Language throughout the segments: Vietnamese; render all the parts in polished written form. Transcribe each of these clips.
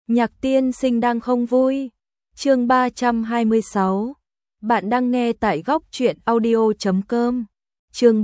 Nhạc tiên sinh đang không vui. Chương 326. Bạn đang nghe tại góc truyện audio.com. Chương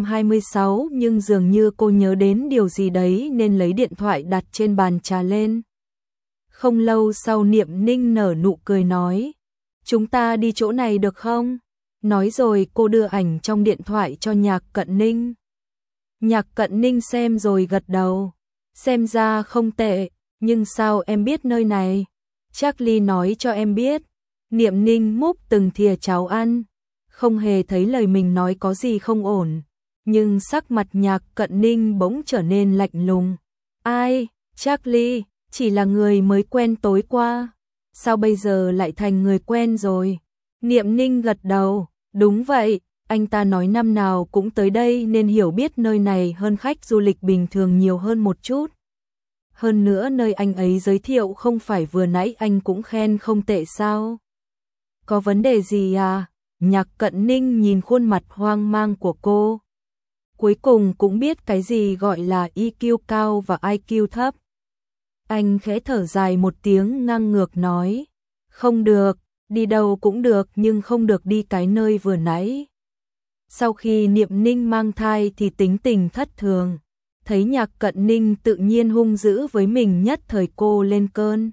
326, nhưng dường như cô nhớ đến điều gì đấy nên lấy điện thoại đặt trên bàn trà lên. Không lâu sau Niệm Ninh nở nụ cười nói, chúng ta đi chỗ này được không? Nói rồi cô đưa ảnh trong điện thoại cho Nhạc Cận Ninh. Nhạc Cận Ninh xem rồi gật đầu, xem ra không tệ, nhưng sao em biết nơi này? Charlie nói cho em biết. Niệm Ninh múc từng thìa cháo ăn, không hề thấy lời mình nói có gì không ổn, nhưng sắc mặt Nhạc Cận Ninh bỗng trở nên lạnh lùng. Ai? Charlie, chỉ là người mới quen tối qua, sao bây giờ lại thành người quen rồi? Niệm Ninh gật đầu, đúng vậy, anh ta nói năm nào cũng tới đây nên hiểu biết nơi này hơn khách du lịch bình thường nhiều hơn một chút. Hơn nữa nơi anh ấy giới thiệu không phải vừa nãy anh cũng khen không tệ sao? Có vấn đề gì à? Nhạc Cận Ninh nhìn khuôn mặt hoang mang của cô. Cuối cùng cũng biết cái gì gọi là EQ cao và IQ thấp. Anh khẽ thở dài một tiếng ngang ngược nói, không được, đi đâu cũng được nhưng không được đi cái nơi vừa nãy. Sau khi Niệm Ninh mang thai thì tính tình thất thường. Thấy Nhạc Cận Ninh tự nhiên hung dữ với mình nhất thời cô lên cơn.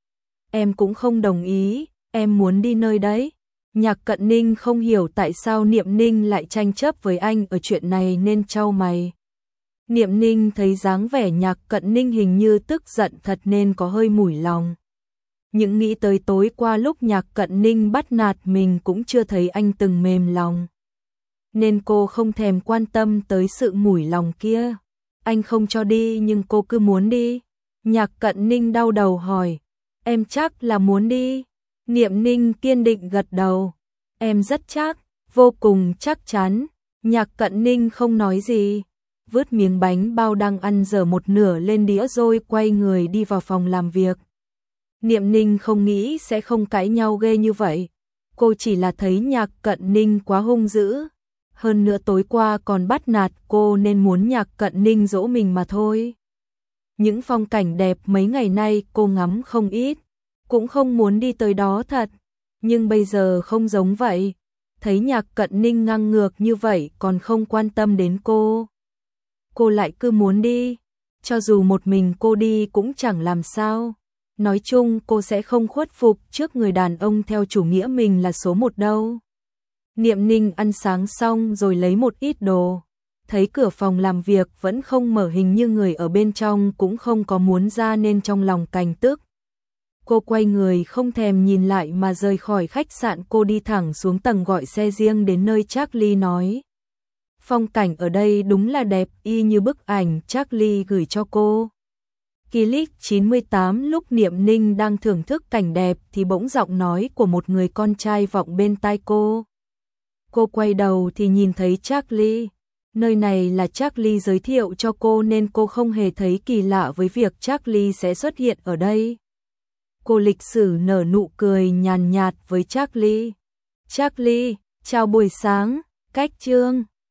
Em cũng không đồng ý, em muốn đi nơi đấy. Nhạc Cận Ninh không hiểu tại sao Niệm Ninh lại tranh chấp với anh ở chuyện này nên chau mày. Niệm Ninh thấy dáng vẻ Nhạc Cận Ninh hình như tức giận thật nên có hơi mủi lòng. Những nghĩ tới tối qua lúc Nhạc Cận Ninh bắt nạt mình cũng chưa thấy anh từng mềm lòng. Nên cô không thèm quan tâm tới sự mủi lòng kia. Anh không cho đi nhưng cô cứ muốn đi. Nhạc Cận Ninh đau đầu hỏi, em chắc là muốn đi? Niệm Ninh kiên định gật đầu, em rất chắc, vô cùng chắc chắn. Nhạc Cận Ninh không nói gì, vứt miếng bánh bao đang ăn dở một nửa lên đĩa rồi quay người đi vào phòng làm việc. Niệm Ninh không nghĩ sẽ không cãi nhau ghê như vậy, cô chỉ là thấy Nhạc Cận Ninh quá hung dữ. Hơn nữa tối qua còn bắt nạt cô nên muốn Nhạc Cận Ninh dỗ mình mà thôi. Những phong cảnh đẹp mấy ngày nay cô ngắm không ít, cũng không muốn đi tới đó thật. Nhưng bây giờ không giống vậy, thấy Nhạc Cận Ninh ngang ngược như vậy còn không quan tâm đến cô. Cô lại cứ muốn đi, cho dù một mình cô đi cũng chẳng làm sao. Nói chung cô sẽ không khuất phục trước người đàn ông theo chủ nghĩa mình là số một đâu. Niệm Ninh ăn sáng xong rồi lấy một ít đồ, thấy cửa phòng làm việc vẫn không mở hình như người ở bên trong cũng không có muốn ra nên trong lòng cành tức. Cô quay người không thèm nhìn lại mà rời khỏi khách sạn, cô đi thẳng xuống tầng gọi xe riêng đến nơi Charlie nói. Phong cảnh ở đây đúng là đẹp y như bức ảnh Charlie gửi cho cô. Click 98 lúc Niệm Ninh đang thưởng thức cảnh đẹp thì bỗng giọng nói của một người con trai vọng bên tai cô. Cô quay đầu thì nhìn thấy Charlie. Nơi này là Charlie giới thiệu cho cô nên cô không hề thấy kỳ lạ với việc Charlie sẽ xuất hiện ở đây. Cô lịch sử nở nụ cười nhàn nhạt với Charlie. Charlie, chào buổi sáng, cách chương.